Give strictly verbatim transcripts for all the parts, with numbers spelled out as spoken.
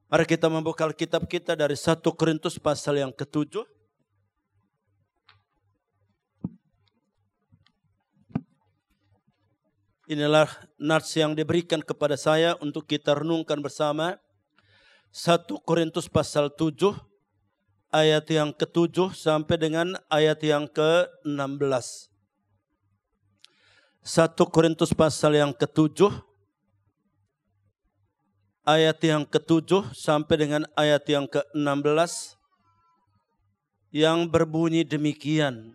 Mari kita membuka Alkitab kita dari satu Korintus pasal yang ketujuh. Inilah nats yang diberikan kepada saya untuk kita renungkan bersama. satu Korintus pasal tujuh, ayat yang ketujuh sampai dengan ayat yang ke enam belas. satu Korintus pasal yang ketujuh, ayat yang ketujuh sampai dengan ayat yang ke enam belas, yang berbunyi demikian.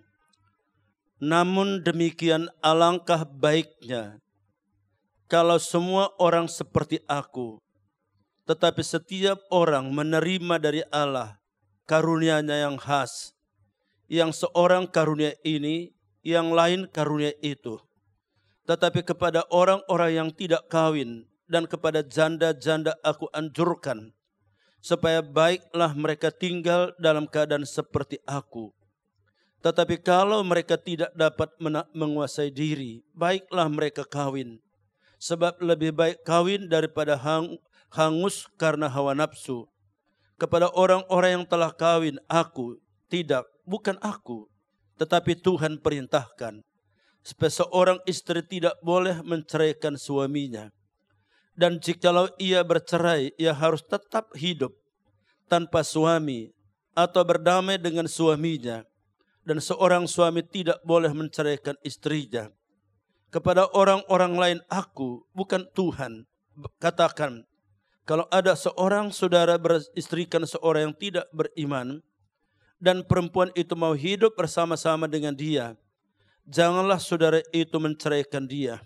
Namun demikian alangkah baiknya kalau semua orang seperti aku, tetapi setiap orang menerima dari Allah karunia-Nya yang khas, yang seorang karunia ini, yang lain karunia itu. Tetapi kepada orang-orang yang tidak kawin dan kepada janda-janda aku anjurkan, supaya baiklah mereka tinggal dalam keadaan seperti aku. Tetapi kalau mereka tidak dapat menguasai diri, baiklah mereka kawin. Sebab lebih baik kawin daripada hang, hangus karena hawa nafsu. Kepada orang-orang yang telah kawin, aku tidak, bukan aku, tetapi Tuhan perintahkan, supaya seorang istri tidak boleh menceraikan suaminya. Dan jikalau ia bercerai, ia harus tetap hidup tanpa suami atau berdamai dengan suaminya. Dan seorang suami tidak boleh menceraikan istrinya. Kepada orang-orang lain aku, bukan Tuhan, katakan, kalau ada seorang saudara beristrikan seorang yang tidak beriman, dan perempuan itu mau hidup bersama-sama dengan dia, janganlah saudara itu menceraikan dia.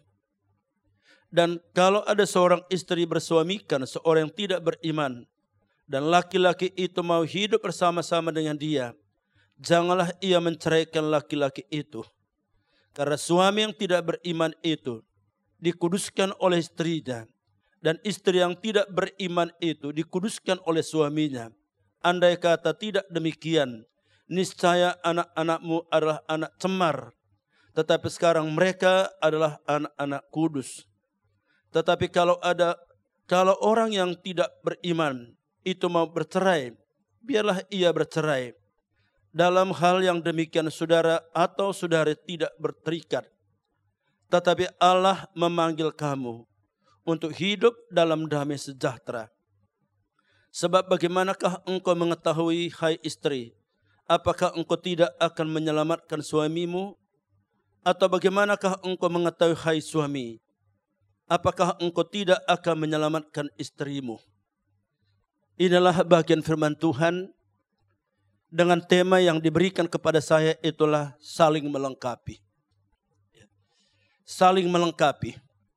Dan kalau ada seorang istri bersuamikan seorang yang tidak beriman, dan laki-laki itu mau hidup bersama-sama dengan dia, janganlah ia menceraikan laki-laki itu. Karena suami yang tidak beriman itu dikuduskan oleh istrinya, dan istri yang tidak beriman itu dikuduskan oleh suaminya. Andai kata tidak demikian, niscaya anak-anakmu adalah anak cemar, tetapi sekarang mereka adalah anak-anak kudus. Tetapi kalau ada kalau orang yang tidak beriman itu mau bercerai, biarlah ia bercerai. Dalam hal yang demikian saudara atau saudari tidak berterikat. Tetapi Allah memanggil kamu untuk hidup dalam damai sejahtera. Sebab bagaimanakah engkau mengetahui, hai istri, apakah engkau tidak akan menyelamatkan suamimu? Atau bagaimanakah engkau mengetahui, hai suami, apakah engkau tidak akan menyelamatkan istrimu? Inilah bagian firman Tuhan. Dengan tema yang diberikan kepada saya itulah saling melengkapi. Saling melengkapi.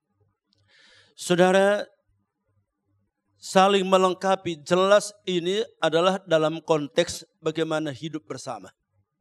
Saudara, saling melengkapi jelas ini adalah dalam konteks bagaimana hidup bersama.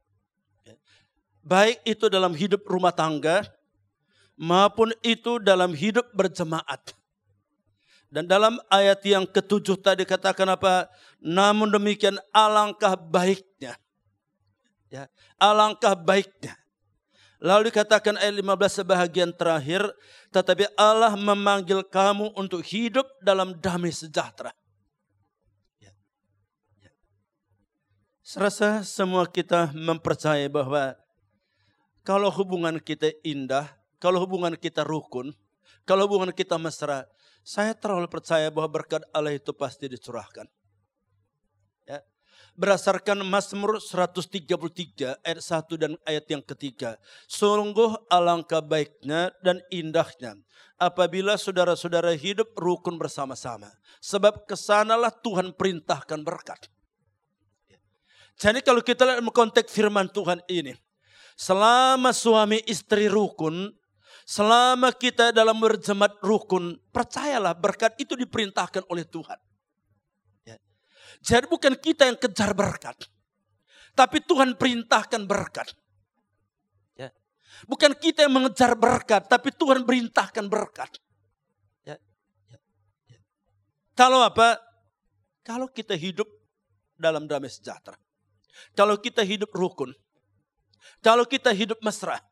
Baik itu dalam hidup rumah tangga maupun itu dalam hidup berjemaat. Dan dalam ayat yang ketujuh tadi katakan apa? Namun demikian alangkah baiknya. Ya, alangkah baiknya. Lalu dikatakan ayat lima belas sebahagian terakhir. Tetapi Allah memanggil kamu untuk hidup dalam damai sejahtera. Ya. Ya. Serasa semua kita mempercayai bahwa kalau hubungan kita indah, kalau hubungan kita rukun, kalau hubungan kita mesra, saya terlalu percaya bahwa berkat Allah itu pasti dicurahkan. Ya. Berdasarkan Mazmur seratus tiga puluh tiga ayat satu dan ayat yang ketiga. Sungguh alangkah baiknya dan indahnya apabila saudara-saudara hidup rukun bersama-sama. Sebab kesanalah Tuhan perintahkan berkat. Jadi kalau kita lihat konteks firman Tuhan ini. Selama suami istri rukun, selama kita dalam berjemaat rukun, percayalah berkat itu diperintahkan oleh Tuhan. Ya. Jadi bukan kita yang kejar berkat, tapi Tuhan perintahkan berkat. Ya. Bukan kita yang mengejar berkat, tapi Tuhan perintahkan berkat. Ya. Ya. Ya. Kalau apa? Kalau kita hidup dalam damai sejahtera, kalau kita hidup rukun, kalau kita hidup mesra.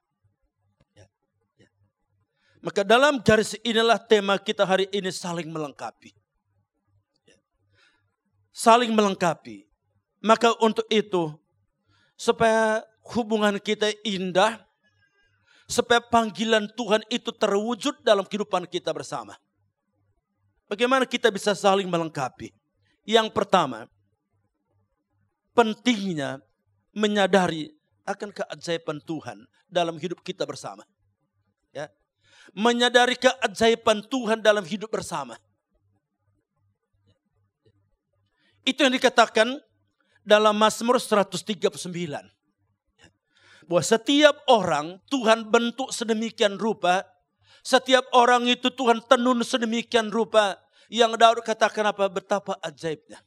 Maka dalam garis inilah tema kita hari ini saling melengkapi. saling melengkapi. Maka untuk itu, supaya hubungan kita indah, supaya panggilan Tuhan itu terwujud dalam kehidupan kita bersama. Bagaimana kita bisa saling melengkapi? Yang pertama, pentingnya menyadari akan keajaiban Tuhan dalam hidup kita bersama. Ya. Menyadari keajaiban Tuhan dalam hidup bersama. Itu yang dikatakan dalam Mazmur seratus tiga puluh sembilan. Bahwa setiap orang Tuhan bentuk sedemikian rupa. Setiap orang itu Tuhan tenun sedemikian rupa. Yang Daud katakan apa? Betapa ajaibnya.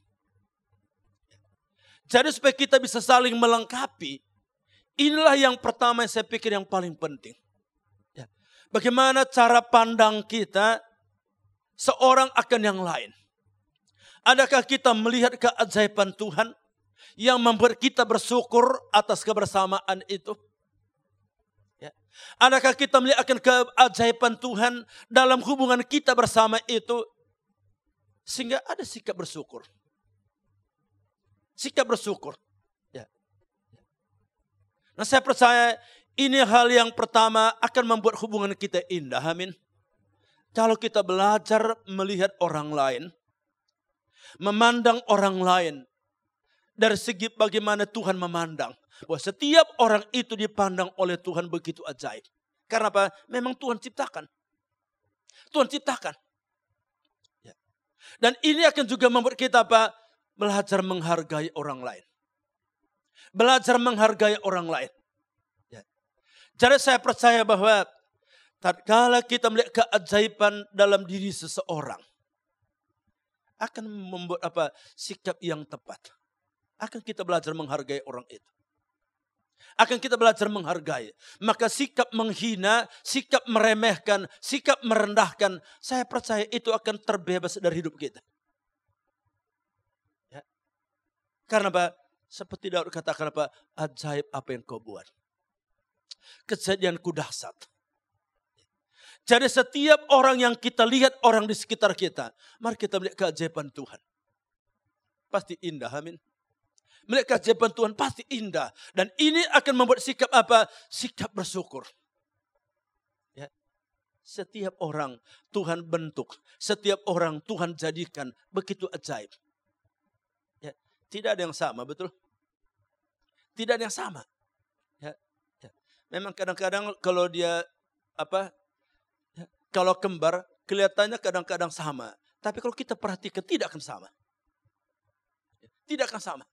Jadi supaya kita bisa saling melengkapi. Inilah yang pertama yang saya pikir yang paling penting. Ya. Bagaimana cara pandang kita seorang akan yang lain. Adakah kita melihat keajaiban Tuhan yang membuat kita bersyukur atas kebersamaan itu? Ya. Adakah kita melihat akan keajaiban Tuhan dalam hubungan kita bersama itu? Sehingga ada sikap bersyukur. Sikap bersyukur. Ya. Nah saya percaya ini hal yang pertama akan membuat hubungan kita indah. Amin. Kalau kita belajar melihat orang lain. Memandang orang lain. Dari segi bagaimana Tuhan memandang. Bahwa setiap orang itu dipandang oleh Tuhan begitu ajaib. Karena apa? Memang Tuhan ciptakan. Tuhan ciptakan. Ya. Dan ini akan juga membuat kita apa? Belajar menghargai orang lain. Belajar menghargai orang lain. Ya. Jadi saya percaya bahwa tatkala kita melihat keajaiban dalam diri seseorang. Akan membuat apa? Sikap yang tepat. Akan kita belajar menghargai orang itu. Akan kita belajar menghargai. Maka sikap menghina, sikap meremehkan, sikap merendahkan. Saya percaya itu akan terbebas dari hidup kita. Ya. Karena apa? Seperti Daud katakan apa? Ajaib apa yang kau buat. Kejadianku dahsyat. Jadi setiap orang yang kita lihat orang di sekitar kita. Mari kita melihat keajaiban Tuhan. Pasti indah, amin. Melihat keajaiban Tuhan pasti indah. Dan ini akan membuat sikap apa? Sikap bersyukur. Ya. Setiap orang Tuhan bentuk. Setiap orang Tuhan jadikan. Begitu ajaib. Ya. Tidak ada yang sama, betul? Tidak ada yang sama. Ya. Ya. Memang kadang-kadang kalau dia apa? Ya. Kalau kembar kelihatannya kadang-kadang sama. Tapi kalau kita perhatikan tidak akan sama. Ya. Tidak akan sama.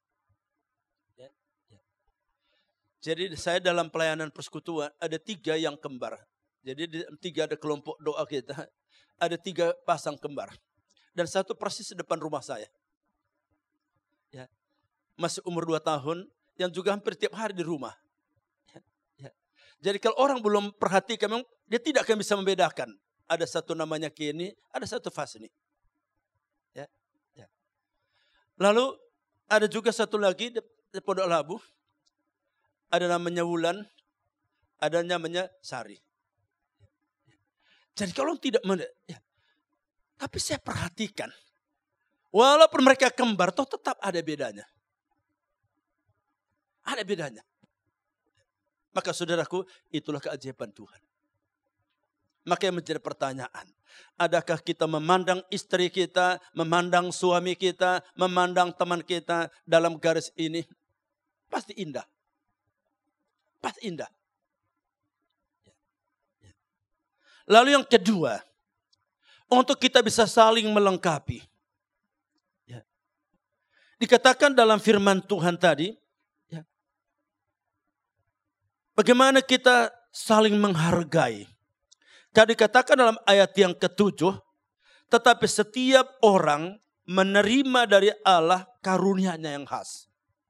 Jadi saya dalam pelayanan persekutuan ada tiga yang kembar. Jadi di tiga ada kelompok doa kita. Ada tiga pasang kembar. Dan satu persis di depan rumah saya. Ya. Masih umur dua tahun. Yang juga hampir tiap hari di rumah. Ya. Ya. Jadi kalau orang belum perhatikan memang dia tidak akan bisa membedakan. Ada satu namanya Kenny. Ada satu Fasni. Ya. Ya. Lalu ada juga satu lagi di, di Pondok Labu. Ada namanya Wulan, ada namanya Sari. Jadi kalau tidak, ya. Tapi saya perhatikan, walaupun mereka kembar, toh tetap ada bedanya. Ada bedanya. Maka saudaraku, itulah keajaiban Tuhan. Maka yang menjadi pertanyaan, adakah kita memandang istri kita, memandang suami kita, memandang teman kita dalam garis ini? Pasti indah. Pasti indah. Lalu yang kedua, untuk kita bisa saling melengkapi. Ya. Dikatakan dalam firman Tuhan tadi, ya, bagaimana kita saling menghargai. Kalau dikatakan dalam ayat yang ketujuh, tetapi setiap orang menerima dari Allah karunia-Nya yang khas.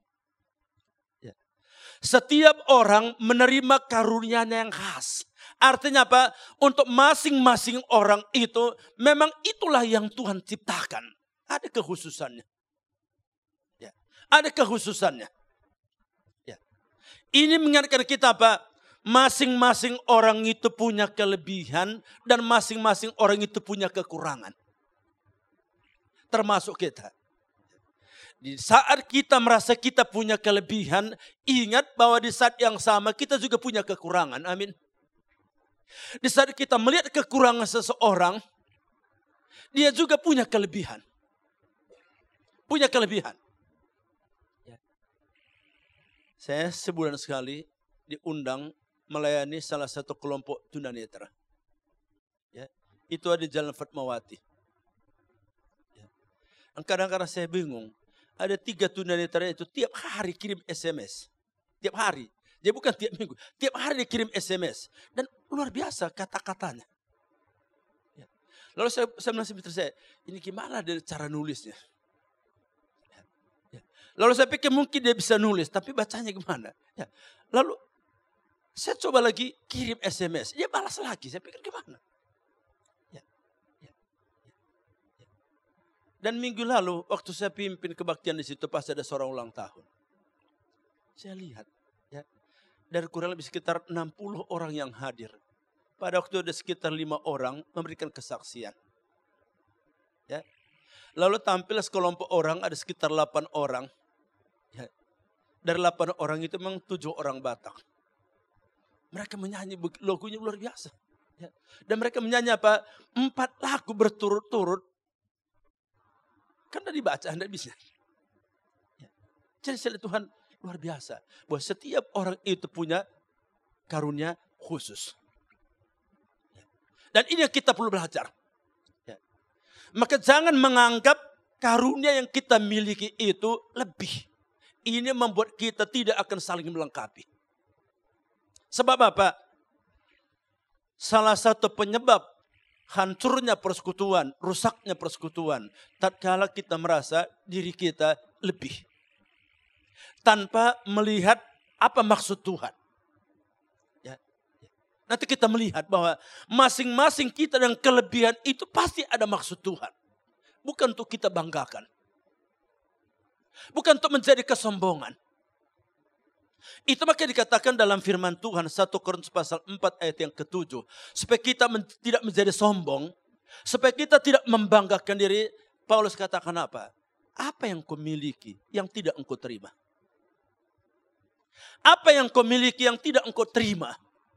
Setiap orang menerima karunia-Nya yang khas. Artinya apa? Untuk masing-masing orang itu, memang itulah yang Tuhan ciptakan. Ada kekhususannya. Ya. Ada kekhususannya. Ya. Ini mengingatkan kita apa? Masing-masing orang itu punya kelebihan dan masing-masing orang itu punya kekurangan. Termasuk kita. Di saat kita merasa kita punya kelebihan, ingat bahwa di saat yang sama kita juga punya kekurangan. Amin. Di saat kita melihat kekurangan seseorang, dia juga punya kelebihan. Punya kelebihan. Ya. Saya sebulan sekali diundang melayani salah satu kelompok tunanetra. Ya. Itu ada di Jalan Fatmawati. Ya. Kadang-kadang saya bingung. Ada tiga tunanetra itu tiap hari kirim S M S. Tiap hari. Dia bukan tiap minggu. Tiap hari dia kirim S M S. Dan luar biasa kata-katanya. Ya. Lalu saya, saya bilang sama istri saya, ini gimana dari cara nulisnya? Ya. Ya. Lalu saya pikir mungkin dia bisa nulis, tapi bacanya gimana? Ya. Lalu saya coba lagi kirim S M S. Dia balas lagi. Saya pikir gimana? Dan minggu lalu waktu saya pimpin kebaktian di situ pas ada seorang ulang tahun. Saya lihat ya, dari kurang lebih sekitar enam puluh orang yang hadir. Pada waktu ada sekitar lima orang memberikan kesaksian. Ya. Lalu tampil sekelompok orang ada sekitar delapan orang. Ya. Dari delapan orang itu memang tujuh orang Batak. Mereka menyanyi lagunya luar biasa. Ya. Dan mereka menyanyi apa? Empat lagu berturut-turut. Karena dibaca, Anda bisa. Ya. Jadi saya lihat Tuhan luar biasa. Bahwa setiap orang itu punya karunia khusus. Ya. Dan ini yang kita perlu belajar. Ya. Maka jangan menganggap karunia yang kita miliki itu lebih. Ini membuat kita tidak akan saling melengkapi. Sebab apa? Salah satu penyebab hancurnya persekutuan, rusaknya persekutuan, tatkala kita merasa diri kita lebih. Tanpa melihat apa maksud Tuhan. Ya. Nanti kita melihat bahwa masing-masing kita dan kelebihan itu pasti ada maksud Tuhan. Bukan untuk kita banggakan. Bukan untuk menjadi kesombongan. Itu makanya dikatakan dalam firman Tuhan satu Korintus pasal empat ayat yang ketujuh. Supaya kita men, tidak menjadi sombong. Supaya kita tidak membanggakan diri. Paulus katakan apa? Apa yang kau miliki yang tidak engkau terima? Apa yang kau miliki yang tidak engkau terima?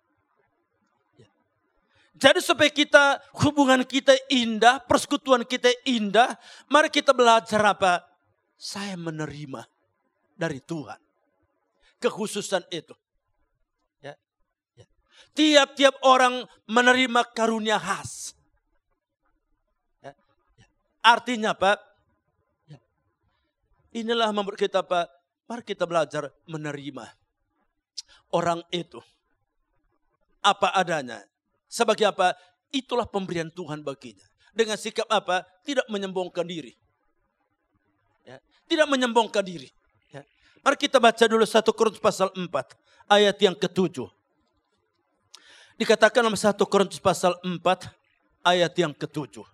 Jadi supaya kita, hubungan kita indah, persekutuan kita indah. Mari kita belajar apa? Saya menerima dari Tuhan kekhususan itu. Ya. Ya. Tiap-tiap orang menerima karunia khas. Ya. Ya. Artinya apa? Ya. Inilah membuat kita apa? Mari kita belajar menerima orang itu. Apa adanya. Sebagai apa? Itulah pemberian Tuhan baginya. Dengan sikap apa? Tidak menyombongkan diri. Ya. Tidak menyombongkan diri. Mari kita baca dulu satu Korintus pasal empat ayat yang ketujuh. Dikatakan dalam satu Korintus pasal empat ayat yang ketujuh.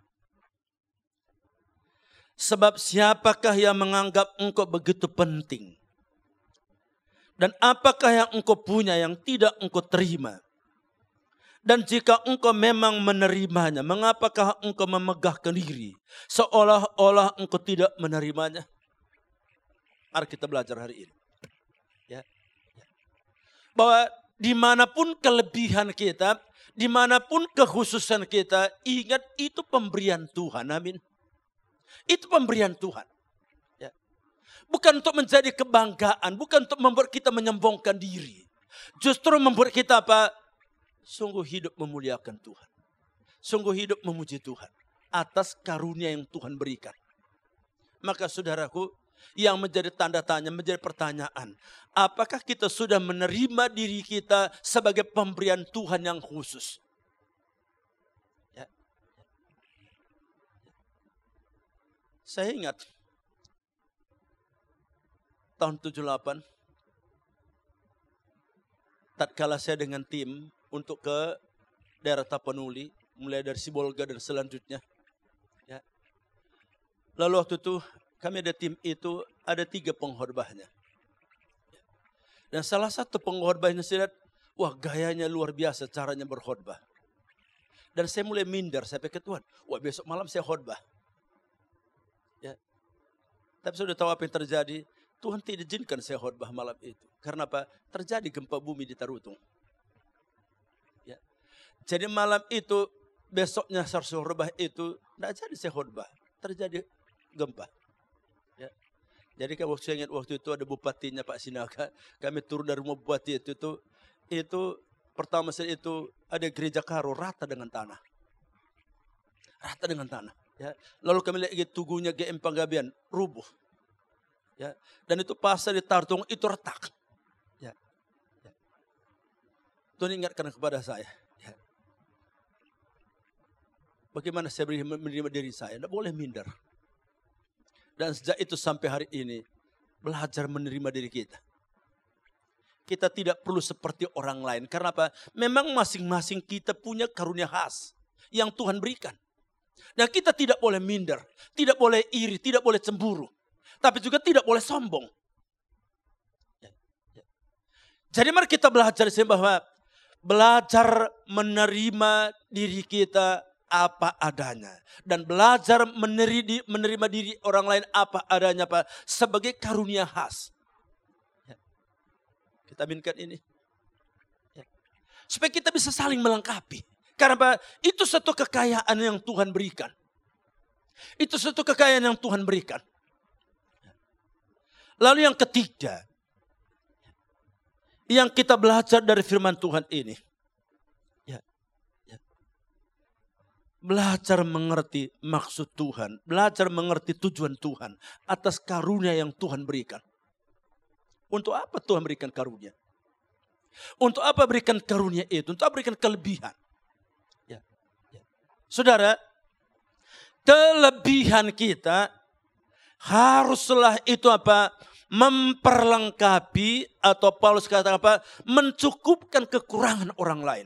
Sebab siapakah yang menganggap engkau begitu penting? Dan apakah yang engkau punya yang tidak engkau terima? Dan jika engkau memang menerimanya, mengapakah engkau memegahkan diri seolah-olah engkau tidak menerimanya? Mari kita belajar hari ini. Ya. Bahwa dimanapun kelebihan kita, dimanapun kekhususan kita, ingat itu pemberian Tuhan. Amin. Itu pemberian Tuhan. Ya. Bukan untuk menjadi kebanggaan, bukan untuk membuat kita menyombongkan diri. Justru membuat kita apa? Sungguh hidup memuliakan Tuhan. Sungguh hidup memuji Tuhan. Atas karunia yang Tuhan berikan. Maka saudaraku, yang menjadi tanda tanya, menjadi pertanyaan. Apakah kita sudah menerima diri kita sebagai pemberian Tuhan yang khusus? Ya. Saya ingat tahun tujuh puluh delapan, tatkala saya dengan tim untuk ke daerah Tapanuli, mulai dari Sibolga dan selanjutnya. Ya. Lalu waktu itu kami ada tim itu, ada tiga pengkhotbahnya. Dan salah satu pengkhotbahnya saya lihat, wah gayanya luar biasa caranya berkhotbah. Dan saya mulai minder, saya pikir Tuhan, wah besok malam saya khotbah. Ya. Tapi sudah tahu apa yang terjadi? Tuhan tidak izinkan saya khotbah malam itu. Karena apa? Terjadi gempa bumi di Tarutung. Ya. Jadi malam itu, besoknya saya khotbah itu, tidak jadi saya khotbah. Terjadi gempa. Ya. Jadi kalau saya ingat waktu itu ada bupatinya Pak Sinaga. Kami turun dari rumah bupati itu. Itu, itu pertama saya itu ada gereja Karo rata dengan tanah. Rata dengan tanah. Ya. Lalu kami lihat tugunya G M Panggabean rubuh. Ya. Dan itu pasar di Tarutung itu retak. Ya. Ya. Tuhan ingatkan kepada saya. Ya. Bagaimana saya menerima diri saya? Tidak boleh minder. Dan sejak itu sampai hari ini belajar menerima diri kita. Kita tidak perlu seperti orang lain. Karena apa? Memang masing-masing kita punya karunia khas yang Tuhan berikan. Dan kita tidak boleh minder, tidak boleh iri, tidak boleh cemburu. Tapi juga tidak boleh sombong. Jadi mari kita belajar di sini bahwa belajar menerima diri kita apa adanya. Dan belajar menerima, menerima diri orang lain apa adanya Pak, sebagai karunia khas. Kita aminkan ini. Supaya kita bisa saling melengkapi. Karena Pak, itu satu kekayaan yang Tuhan berikan. Itu satu kekayaan yang Tuhan berikan. Lalu yang ketiga, yang kita belajar dari firman Tuhan ini, ya, ya, belajar mengerti maksud Tuhan, belajar mengerti tujuan Tuhan atas karunia yang Tuhan berikan. Untuk apa Tuhan berikan karunia? Untuk apa berikan karunia itu? Untuk apa berikan kelebihan? Ya, ya. Saudara, kelebihan kita haruslah itu apa? Memperlengkapi atau Paulus kata apa? Mencukupkan kekurangan orang lain.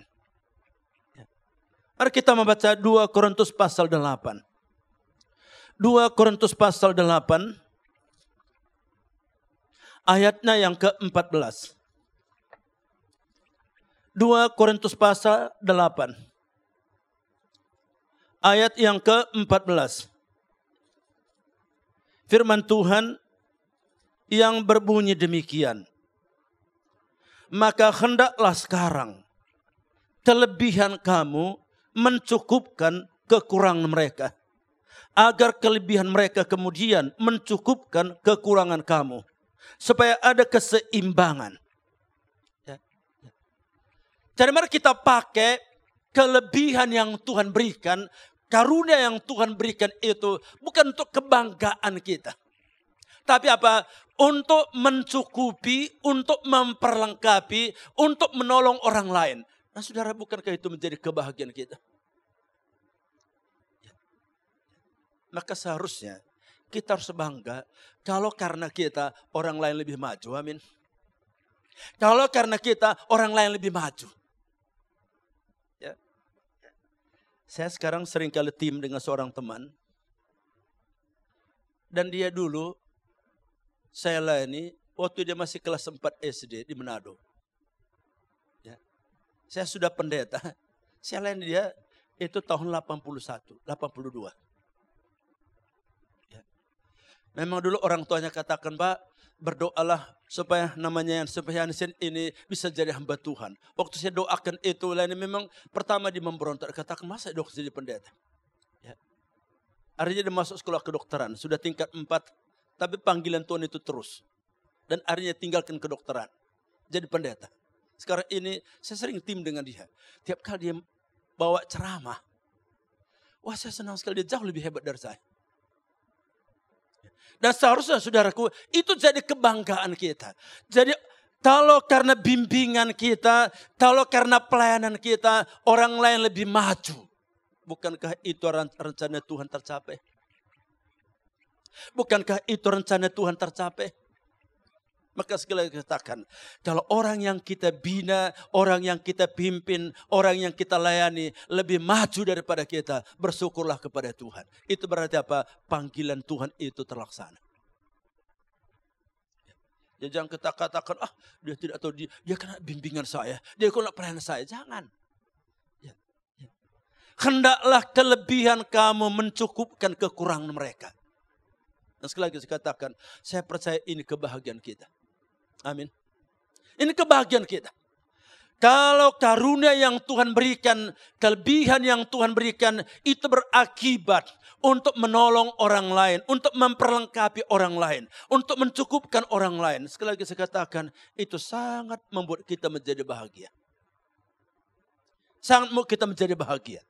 Mari kita membaca dua Korintus pasal delapan. dua Korintus pasal delapan. Ayatnya yang keempat belas. dua Korintus pasal delapan. Ayat yang keempat belas. Firman Tuhan yang berbunyi demikian. Maka hendaklah sekarang kelebihan kamu mencukupkan kekurangan mereka. Agar kelebihan mereka kemudian mencukupkan kekurangan kamu. Supaya ada keseimbangan. Ya. Ya. Jadi mari kita pakai kelebihan yang Tuhan berikan. Karunia yang Tuhan berikan itu bukan untuk kebanggaan kita. Tapi apa? Untuk mencukupi, untuk memperlengkapi, untuk menolong orang lain. Nah saudara, bukankah itu menjadi kebahagiaan kita? Ya. Maka seharusnya kita harus bangga kalau karena kita orang lain lebih maju. Amin. Kalau karena kita orang lain lebih maju. Ya. Saya sekarang sering kali tim dengan seorang teman. Dan dia dulu saya layani waktu dia masih kelas empat S D di Manado. Ya. Saya sudah pendeta. Saya layani dia itu tahun delapan puluh satu, delapan puluh dua. Ya. Memang dulu orang tuanya katakan, Pak, berdoalah supaya namanya yang supaya Hansen ini bisa jadi hamba Tuhan. Waktu saya doakan itu, layani memang pertama dia memberontak. Katakan, masa dok jadi pendeta? Ya. Akhirnya dia masuk sekolah kedokteran, sudah tingkat empat. Tapi panggilan Tuhan itu terus. Dan akhirnya tinggalkan kedokteran. Jadi pendeta. Sekarang ini saya sering tim dengan dia. Tiap kali dia bawa ceramah. Wah, saya senang sekali, dia jauh lebih hebat dari saya. Dan seharusnya saudaraku, itu jadi kebanggaan kita. Jadi kalau karena bimbingan kita, kalau karena pelayanan kita, orang lain lebih maju. Bukankah itu rencana Tuhan tercapai? Bukankah itu rencana Tuhan tercapai? Maka sekali lagi katakan, kalau orang yang kita bina, orang yang kita pimpin, orang yang kita layani lebih maju daripada kita, bersyukurlah kepada Tuhan. Itu berarti apa? Panggilan Tuhan itu terlaksana. Ya, jangan kita katakan, ah dia tidak tahu, dia, dia kena bimbingan saya, dia kena pelayanan saya. Jangan. Ya, ya. Hendaklah kelebihan kamu mencukupkan kekurangan mereka. Dan sekali lagi saya katakan, saya percaya ini kebahagiaan kita. Amin. Ini kebahagiaan kita. Kalau karunia yang Tuhan berikan, kelebihan yang Tuhan berikan, itu berakibat untuk menolong orang lain, untuk memperlengkapi orang lain, untuk mencukupkan orang lain. Sekali lagi saya katakan, itu sangat membuat kita menjadi bahagia. Sangat membuat kita menjadi bahagia.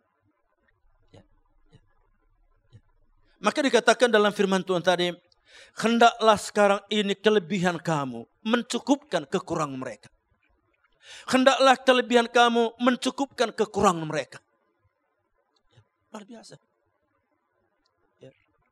Maka dikatakan dalam firman Tuhan tadi, hendaklah sekarang ini kelebihan kamu mencukupkan kekurangan mereka. Hendaklah kelebihan kamu mencukupkan kekurangan mereka. Luar biasa. Ya.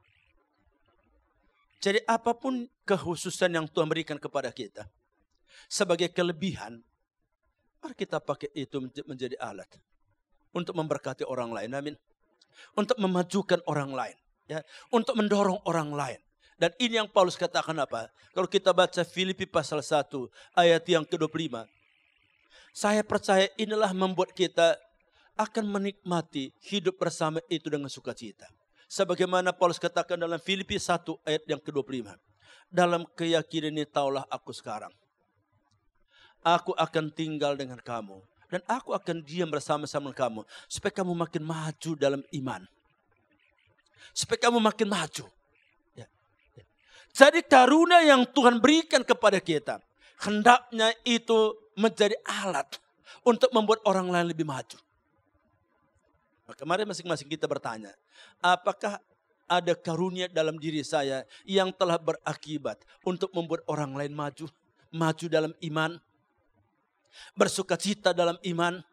Jadi apapun kekhususan yang Tuhan berikan kepada kita, sebagai kelebihan, mari kita pakai itu menjadi alat untuk memberkati orang lain. Amin. Untuk memajukan orang lain. Ya, untuk mendorong orang lain. Dan ini yang Paulus katakan apa? Kalau kita baca Filipi pasal satu ayat yang ke dua puluh lima. Saya percaya inilah membuat kita akan menikmati hidup bersama itu dengan sukacita. Sebagaimana Paulus katakan dalam Filipi satu ayat yang ke dua puluh lima. Dalam keyakinan ini taulah aku sekarang. Aku akan tinggal dengan kamu. Dan aku akan diam bersama-sama kamu. Supaya kamu makin maju dalam iman. Supaya kamu makin maju. Ya, ya. Jadi karunia yang Tuhan berikan kepada kita, hendaknya itu menjadi alat untuk membuat orang lain lebih maju. Nah, kemarin masing-masing kita bertanya, apakah ada karunia dalam diri saya yang telah berakibat untuk membuat orang lain maju, maju dalam iman, bersukacita dalam iman.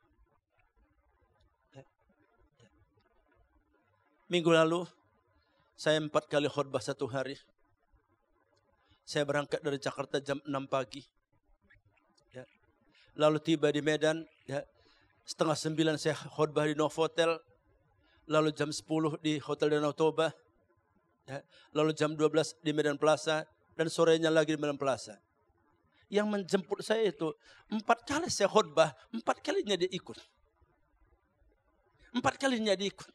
Minggu lalu saya empat kali khutbah satu hari. Saya berangkat dari Jakarta jam enam pagi. Ya. Lalu tiba di Medan. Ya. Setengah sembilan saya khutbah di Novotel. Lalu jam sepuluh di Hotel Danau Toba. Ya. Lalu jam dua belas di Medan Plaza. Dan sorenya lagi di Medan Plaza. Yang menjemput saya itu empat kali saya khutbah. Empat kalinya dia ikut. Empat kalinya dia ikut.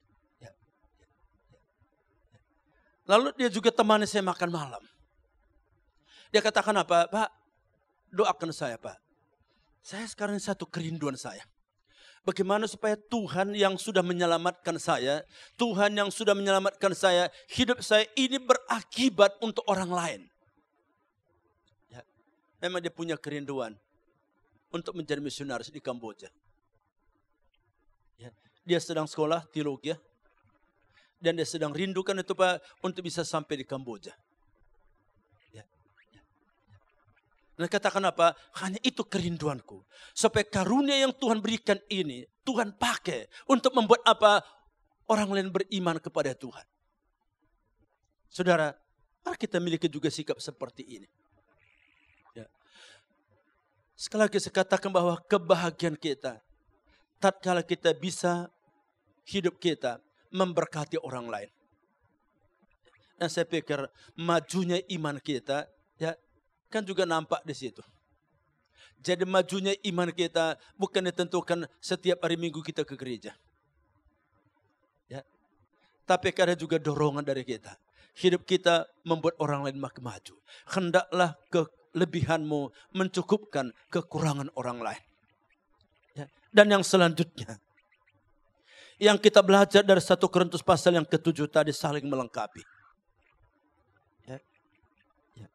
Lalu dia juga temani saya makan malam. Dia katakan apa? Pak, doakan saya Pak. Saya sekarang satu kerinduan saya. Bagaimana supaya Tuhan yang sudah menyelamatkan saya, Tuhan yang sudah menyelamatkan saya, hidup saya ini berakibat untuk orang lain. Ya, memang dia punya kerinduan untuk menjadi misionaris di Kamboja. Ya, dia sedang sekolah teologi. Ya. Dan dia sedang rindukan itu Pak untuk bisa sampai di Kamboja. Ya. Ya. Dan katakan apa? Hanya itu kerinduanku. Supaya karunia yang Tuhan berikan ini, Tuhan pakai untuk membuat apa? Orang lain beriman kepada Tuhan. Saudara, mari kita miliki juga sikap seperti ini. Ya. Sekali lagi saya katakan bahwa kebahagiaan kita, tatkala kita bisa hidup kita memberkati orang lain. Dan saya pikir majunya iman kita ya kan juga nampak di situ. Jadi majunya iman kita bukan ditentukan setiap hari Minggu kita ke gereja. Ya. Tapi ada juga dorongan dari kita. Hidup kita membuat orang lain makin maju. Hendaklah kelebihanmu mencukupkan kekurangan orang lain. Ya. Dan yang selanjutnya, yang kita belajar dari satu Korintus pasal yang ketujuh tadi saling melengkapi. Ya. Ya.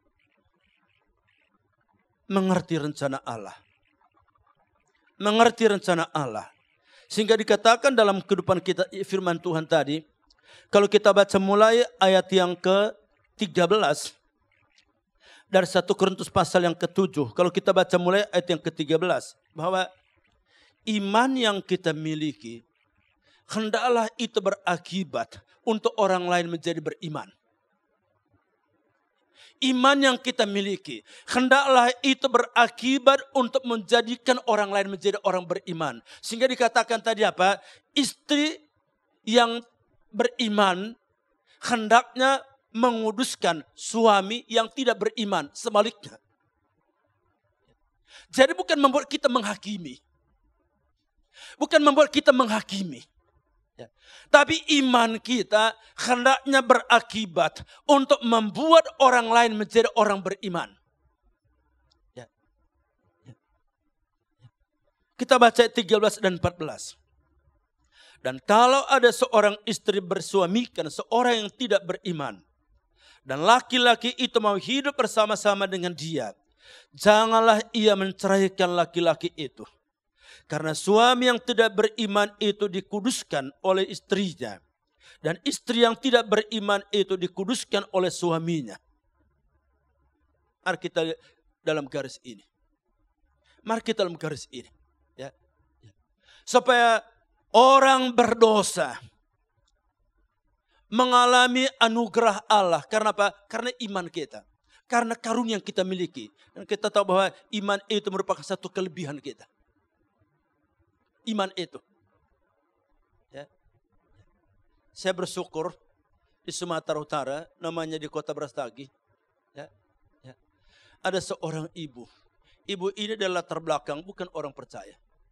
Mengerti rencana Allah. Mengerti rencana Allah. Sehingga dikatakan dalam kehidupan kita firman Tuhan tadi. Kalau kita baca mulai ayat yang ke tiga belas. Dari satu Korintus pasal yang ketujuh. Kalau kita baca mulai ayat yang ke tiga belas. Bahwa iman yang kita miliki, hendaklah itu berakibat untuk orang lain menjadi beriman. Iman yang kita miliki, hendaklah itu berakibat untuk menjadikan orang lain menjadi orang beriman. Sehingga dikatakan tadi apa? Istri yang beriman hendaknya menguduskan suami yang tidak beriman. Sebaliknya. Jadi bukan membuat kita menghakimi. Bukan membuat kita menghakimi. Ya. Tapi iman kita hendaknya berakibat untuk membuat orang lain menjadi orang beriman. Ya. Ya. Kita baca tiga belas dan empat belas. Dan kalau ada seorang istri bersuamikan seorang yang tidak beriman, dan laki-laki itu mau hidup bersama-sama dengan dia, janganlah ia menceraikan laki-laki itu. Karena suami yang tidak beriman itu dikuduskan oleh istrinya. Dan istri yang tidak beriman itu dikuduskan oleh suaminya. Mari kita dalam garis ini. Mari kita dalam garis ini. Ya. Supaya orang berdosa mengalami anugerah Allah. Karena apa? Karena iman kita. Karena karunia yang kita miliki. Dan kita tahu bahwa iman itu merupakan satu kelebihan kita. Iman itu. Ya. Saya bersyukur di Sumatera Utara, namanya di Kota Brastagi. Ya. Ya. Ada seorang ibu. Ibu ini dari latar belakang bukan orang percaya.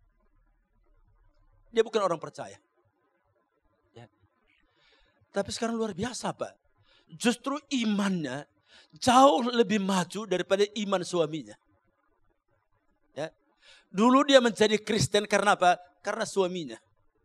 Dia bukan orang percaya. Ya. Tapi sekarang luar biasa Pak. Justru imannya jauh lebih maju daripada iman suaminya. Ya. Dulu dia menjadi Kristen karena apa? Karena suaminya.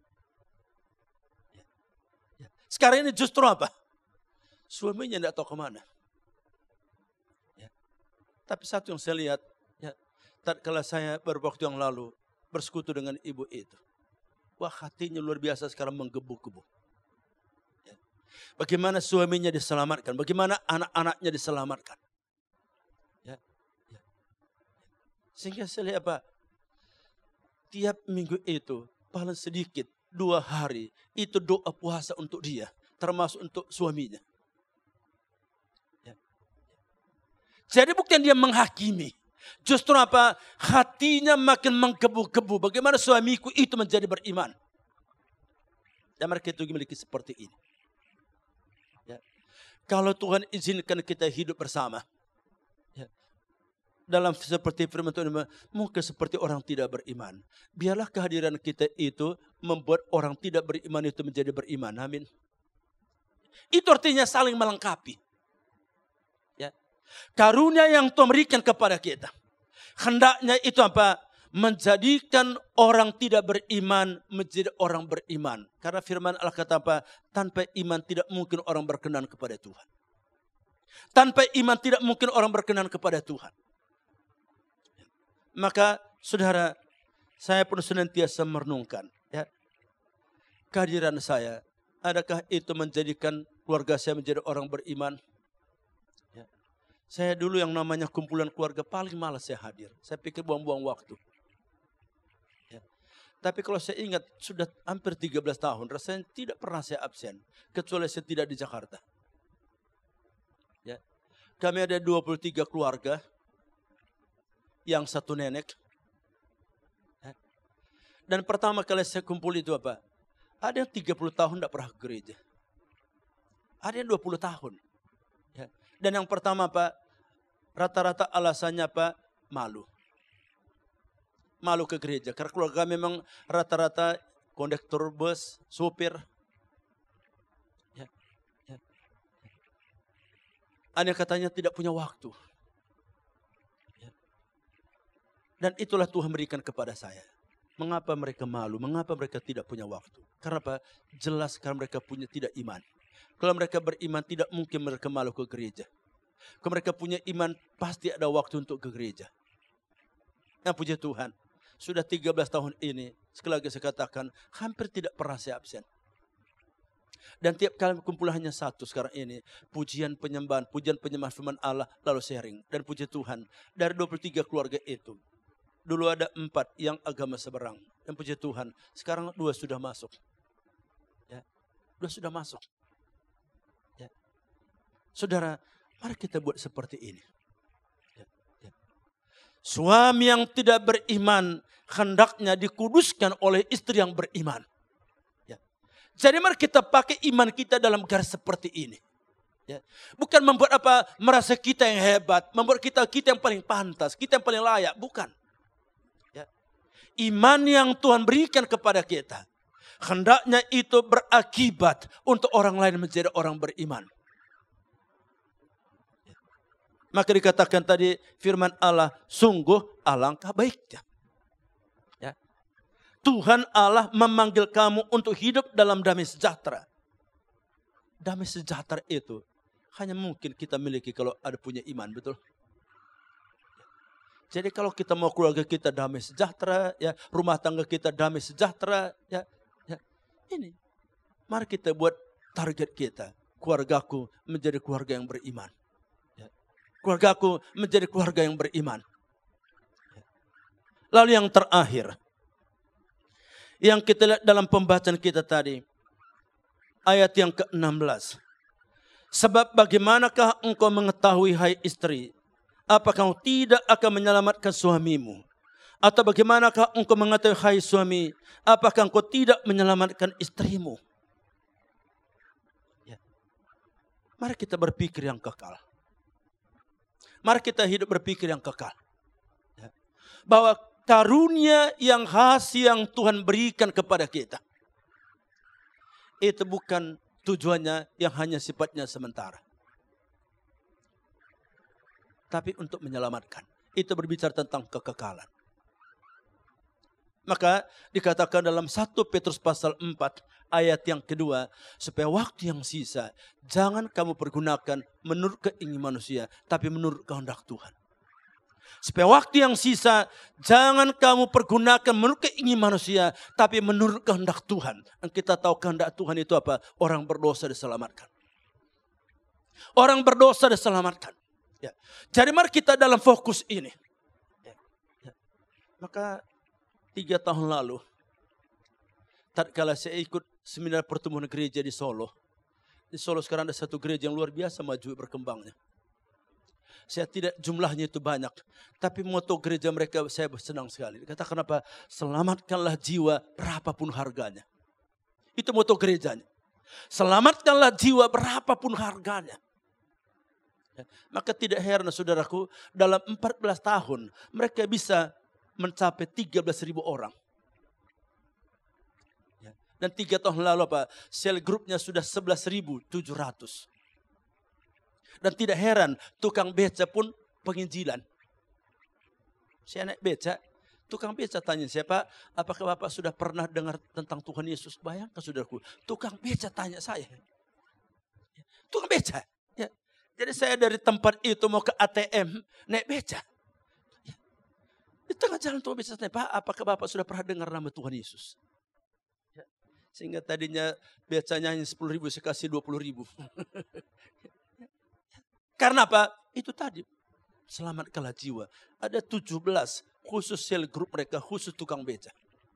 Sekarang ini justru apa? Suaminya tidak tahu kemana. Ya. Tapi satu yang saya lihat, ya, tatkala saya beberapa waktu yang lalu bersekutu dengan ibu itu. Wah, hatinya luar biasa sekarang menggebu-gebu. Ya. Bagaimana suaminya diselamatkan, bagaimana anak-anaknya diselamatkan. Ya. Ya. Sehingga saya lihat apa? Tiap minggu itu paling sedikit dua hari itu doa puasa untuk dia, termasuk untuk suaminya. Ya. Jadi bukan dia menghakimi, justru apa? Hatinya makin menggebu-gebu. Bagaimana suamiku itu menjadi beriman? Dan mereka itu memiliki seperti ini. Ya. Kalau Tuhan izinkan kita hidup bersama. Dalam seperti firman Tuhan, mungkin seperti orang tidak beriman. Biarlah kehadiran kita itu membuat orang tidak beriman itu menjadi beriman. Amin. Itu artinya saling melengkapi. Ya. Karunia yang Tuhan berikan kepada kita. Hendaknya itu apa? Menjadikan orang tidak beriman menjadi orang beriman. Karena firman Allah kata apa? Tanpa iman tidak mungkin orang berkenan kepada Tuhan. Tanpa iman tidak mungkin orang berkenan kepada Tuhan. Maka saudara, saya pun senantiasa merenungkan. Ya, kehadiran saya, adakah itu menjadikan keluarga saya menjadi orang beriman? Ya, saya dulu yang namanya kumpulan keluarga paling malas saya hadir. Saya pikir buang-buang waktu. Ya, tapi kalau saya ingat sudah hampir tiga belas tahun, rasanya tidak pernah saya absen. Kecuali saya tidak di Jakarta. Ya, kami ada dua puluh tiga keluarga. Yang satu nenek. Dan pertama kali saya kumpul itu apa? Ada yang tiga puluh tahun tidak pernah ke gereja. Ada yang dua puluh tahun. Dan yang pertama apa? Rata-rata alasannya apa? Malu. Malu ke gereja. Karena keluarga memang rata-rata kondektur bus, supir. Ada yang katanya tidak punya waktu. Dan itulah Tuhan berikan kepada saya. Mengapa mereka malu? Mengapa mereka tidak punya waktu? Karena apa? Jelas karena mereka punya tidak iman. Kalau mereka beriman tidak mungkin mereka malu ke gereja. Kalau mereka punya iman pasti ada waktu untuk ke gereja. Yang puji Tuhan. Sudah tiga belas tahun ini. Sekali lagi saya katakan hampir tidak pernah saya absen. Dan tiap kali kumpulan hanya satu sekarang ini. Pujian penyembahan, pujian penyembahan firman Allah. Lalu sharing. Dan puji Tuhan. Dari dua puluh tiga keluarga itu. Dulu ada empat yang agama seberang. Dan puji Tuhan, sekarang dua sudah masuk. Ya, dua sudah masuk. Ya. Saudara, mari kita buat seperti ini. Ya, ya. Suami yang tidak beriman, hendaknya dikuduskan oleh istri yang beriman. Ya. Jadi mari kita pakai iman kita dalam garis seperti ini. Ya. Bukan membuat apa, merasa kita yang hebat, membuat kita kita yang paling pantas, kita yang paling layak. Bukan. Iman yang Tuhan berikan kepada kita. hendaknya itu berakibat untuk orang lain menjadi orang beriman. Maka dikatakan tadi firman Allah, sungguh alangkah baiknya. Ya. Tuhan Allah memanggil kamu untuk hidup dalam damai sejahtera. Damai sejahtera itu hanya mungkin kita miliki kalau ada punya iman, betul? Jadi kalau kita mau keluarga kita damai sejahtera, ya, rumah tangga kita damai sejahtera, ya, ya, ini, mari kita buat target kita. Keluargaku menjadi keluarga yang beriman. Ya. Keluargaku menjadi keluarga yang beriman. Ya. Lalu yang terakhir, yang kita lihat dalam pembacaan kita tadi, ayat yang ke enam belas. Sebab bagaimanakah engkau mengetahui, hai istri, apakah engkau tidak akan menyelamatkan suamimu? Atau bagaimanakah engkau mengetahui, hai suami, apakah engkau tidak menyelamatkan istrimu? Ya. Mari kita berpikir yang kekal. Mari kita hidup berpikir yang kekal. Ya. Bahwa karunia yang khas yang Tuhan berikan kepada kita, itu bukan tujuannya yang hanya sifatnya sementara. Tapi untuk menyelamatkan. Itu berbicara tentang kekekalan. Maka dikatakan dalam satu Petrus pasal empat ayat yang kedua. Supaya waktu yang sisa jangan kamu pergunakan menurut keinginan manusia. Tapi menurut kehendak Tuhan. Supaya waktu yang sisa jangan kamu pergunakan menurut keinginan manusia. Tapi menurut kehendak Tuhan. Dan kita tahu kehendak Tuhan itu apa? Orang berdosa diselamatkan. Orang berdosa diselamatkan. Ya. Jadi mari kita dalam fokus ini. Ya. Ya. Maka tiga tahun lalu, tatkala saya ikut seminar pertemuan gereja di Solo. Di Solo sekarang ada satu gereja yang luar biasa maju berkembangnya. Saya tidak jumlahnya itu banyak. Tapi moto gereja mereka saya senang sekali. Dikatakan apa? Selamatkanlah jiwa berapapun harganya. Itu moto gerejanya. Selamatkanlah jiwa berapapun harganya. Ya. Maka tidak heran saudaraku, dalam empat belas tahun mereka bisa mencapai tiga belas ribu orang. Ya. Dan tiga tahun lalu apa? Sel grupnya sudah sebelas ribu tujuh ratus. Dan tidak heran tukang beca pun penginjilan. Saya naik beca, tukang beca tanya saya, Pak, apakah Bapak sudah pernah dengar tentang Tuhan Yesus? Bayangkan saudaraku, tukang beca tanya saya. Tukang beca. Ya. Jadi saya dari tempat itu mau ke A T M, naik beca. Ya. Di tengah jalan tukang beca tanya, Pak, apakah Bapak sudah pernah dengar nama Tuhan Yesus? Ya. Sehingga tadinya becanya hanya sepuluh ribu, saya kasih dua puluh ribu. Karena apa? Itu tadi. Selamatkanlah jiwa. Ada tujuh belas khusus sel grup mereka, khusus tukang beca.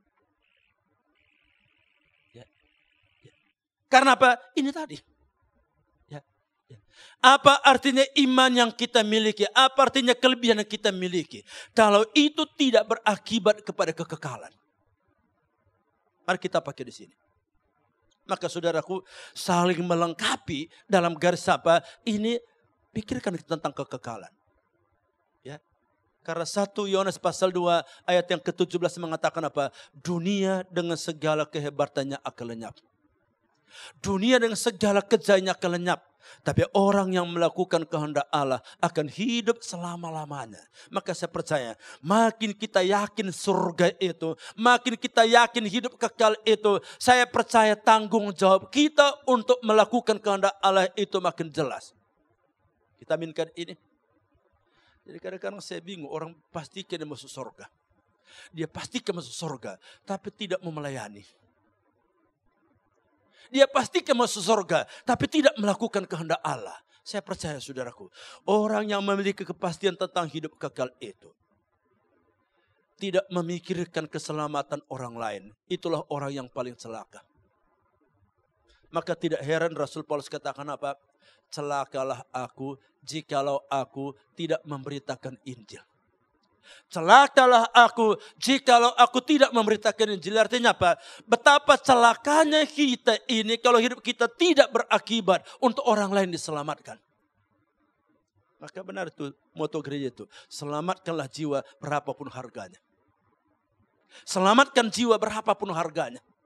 Ya. Ya. Karena apa? Ini tadi. Ya. Ya. Apa artinya iman yang kita miliki? Apa artinya kelebihan yang kita miliki? Kalau itu tidak berakibat kepada kekekalan. Mari kita pakai di sini. Maka saudaraku, saling melengkapi dalam garis apa? Ini pikirkan tentang kekekalan. Ya. Karena satu Yohanes pasal dua ayat yang ke tujuh belas mengatakan apa? Dunia dengan segala kehebatannya akan lenyap. Dunia dengan segala kejayaannya akan lenyap. Tapi orang yang melakukan kehendak Allah akan hidup selama-lamanya. Maka saya percaya, makin kita yakin surga itu, makin kita yakin hidup kekal itu, saya percaya tanggung jawab kita untuk melakukan kehendak Allah itu makin jelas. Kita aminkan ini. Jadi kadang-kadang saya bingung, orang pastikan dia masuk surga. Dia pastikan masuk surga, tapi tidak mau melayani. Dia pastikan masuk surga, tapi tidak melakukan kehendak Allah. Saya percaya saudaraku, orang yang memiliki kepastian tentang hidup kekal itu, tidak memikirkan keselamatan orang lain. Itulah orang yang paling celaka. Maka tidak heran Rasul Paulus katakan apa? Celakalah aku jikalau aku tidak memberitakan Injil. Celakalah aku jikalau aku tidak memberitakan Injil. Artinya apa? Betapa celakanya kita ini kalau hidup kita tidak berakibat untuk orang lain diselamatkan. Maka benar itu moto gereja itu. Selamatkanlah jiwa berapapun harganya. Selamatkan jiwa berapapun harganya.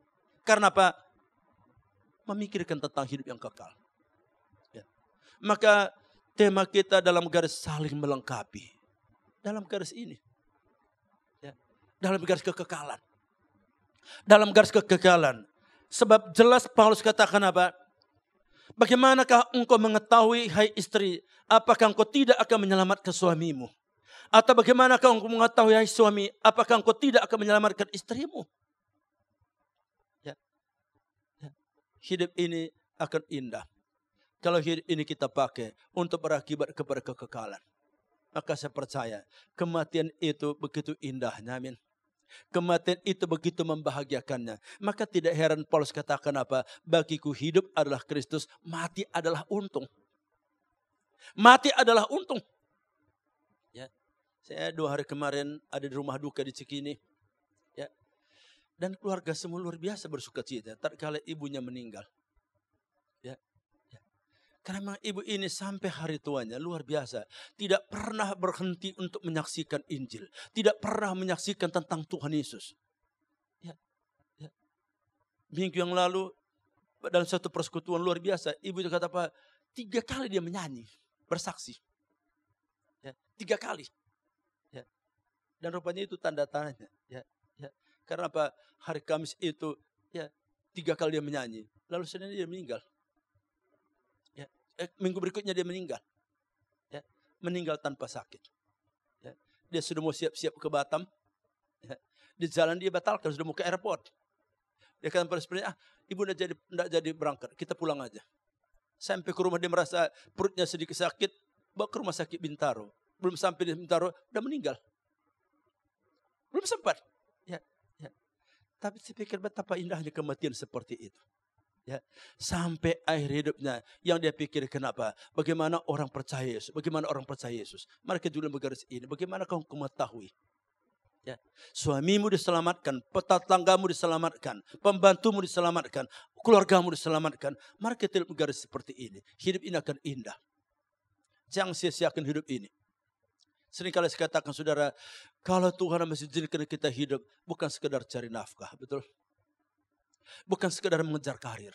Karena apa? Memikirkan tentang hidup yang kekal. Ya. Maka tema kita dalam garis saling melengkapi. Dalam garis ini. Ya. Dalam garis kekekalan. Dalam garis kekekalan. Sebab jelas Paulus katakan apa? Bagaimanakah engkau mengetahui, hai istri, apakah engkau tidak akan menyelamatkan suamimu? Atau bagaimanakah engkau mengetahui, hai suami, apakah engkau tidak akan menyelamatkan istrimu? Ya. Ya. Hidup ini akan indah. Kalau hidup ini kita pakai untuk berakibat kepada kekekalan. Maka saya percaya kematian itu begitu indahnya. Amin. Kematian itu begitu membahagiakannya. Maka tidak heran Paulus katakan apa? Bagiku hidup adalah Kristus, mati adalah untung. Mati adalah untung. Ya. Saya dua hari kemarin ada di rumah duka di Cikini. Ya. Dan keluarga semua luar biasa bersuka cita tatkala ibunya meninggal. Ya. Ya. Karena ibu ini sampai hari tuanya luar biasa. Tidak pernah berhenti untuk menyaksikan Injil. Tidak pernah menyaksikan tentang Tuhan Yesus. Ya, ya. Minggu yang lalu dalam satu persekutuan luar biasa. Ibu itu kata apa? Tiga kali dia menyanyi. Bersaksi. Ya, tiga kali. Ya. Dan rupanya itu tanda tanya. Ya, ya. Karena apa? Hari Kamis itu ya tiga kali dia menyanyi. Lalu Senin dia meninggal. Eh, minggu berikutnya dia meninggal. Ya, meninggal tanpa sakit. Ya, dia sudah mau siap-siap ke Batam. Ya, di jalan dia batalkan, sudah mau ke airport. Dia kata pada sebenarnya, ah, ibu tidak jadi, tidak jadi berangkat, kita pulang aja. Sampai ke rumah dia merasa perutnya sedikit sakit, bawa ke rumah sakit Bintaro. Belum sampai di Bintaro, udah meninggal. Belum sempat. Ya, ya. Tapi saya pikir betapa indahnya kematian seperti itu. Ya, sampai akhir hidupnya yang dia pikir kenapa? Bagaimana orang percaya Yesus? Bagaimana orang percaya Yesus? Mari kita dulu bergaris ini. Bagaimana kau mengetahui? Ya, suamimu diselamatkan, tetanggamu diselamatkan, pembantumu diselamatkan, keluargamu diselamatkan. Mari kita bergaris seperti ini. Hidup ini akan indah. Jangan sia-siakan hidup ini. Seringkali saya katakan saudara, kalau Tuhan masih izinkan kita hidup, bukan sekedar cari nafkah, betul? Bukan sekedar mengejar karir.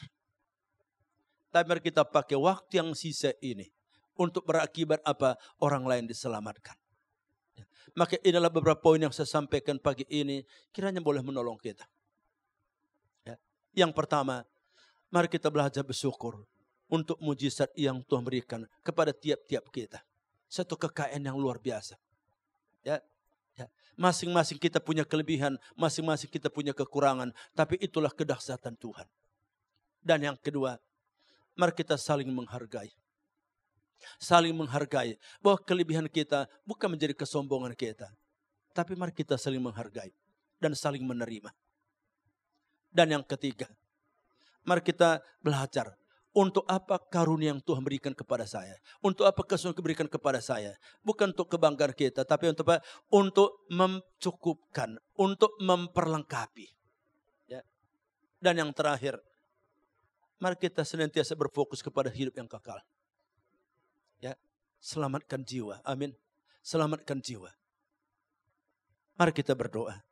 Tapi mari kita pakai waktu yang sisa ini untuk berakibat apa? Orang lain diselamatkan. Ya. Maka inilah beberapa poin yang saya sampaikan pagi ini. Kiranya boleh menolong kita. Ya. Yang pertama, mari kita belajar bersyukur untuk mujizat yang Tuhan berikan kepada tiap-tiap kita. Satu kekayaan yang luar biasa. Ya. Masing-masing kita punya kelebihan, masing-masing kita punya kekurangan. Tapi itulah kedahsyatan Tuhan. Dan yang kedua, mari kita saling menghargai. Saling menghargai. Bahwa kelebihan kita bukan menjadi kesombongan kita. Tapi mari kita saling menghargai. Dan saling menerima. Dan yang ketiga, mari kita belajar. Untuk apa karunia yang Tuhan berikan kepada saya? Untuk apa kasih yang diberikan kepada saya? Bukan untuk kebanggaan kita, tapi untuk apa? Untuk mencukupkan, untuk memperlengkapi. Ya. Dan yang terakhir, mari kita senantiasa berfokus kepada hidup yang kekal. Ya, selamatkan jiwa. Amin. Selamatkan jiwa. Mari kita berdoa.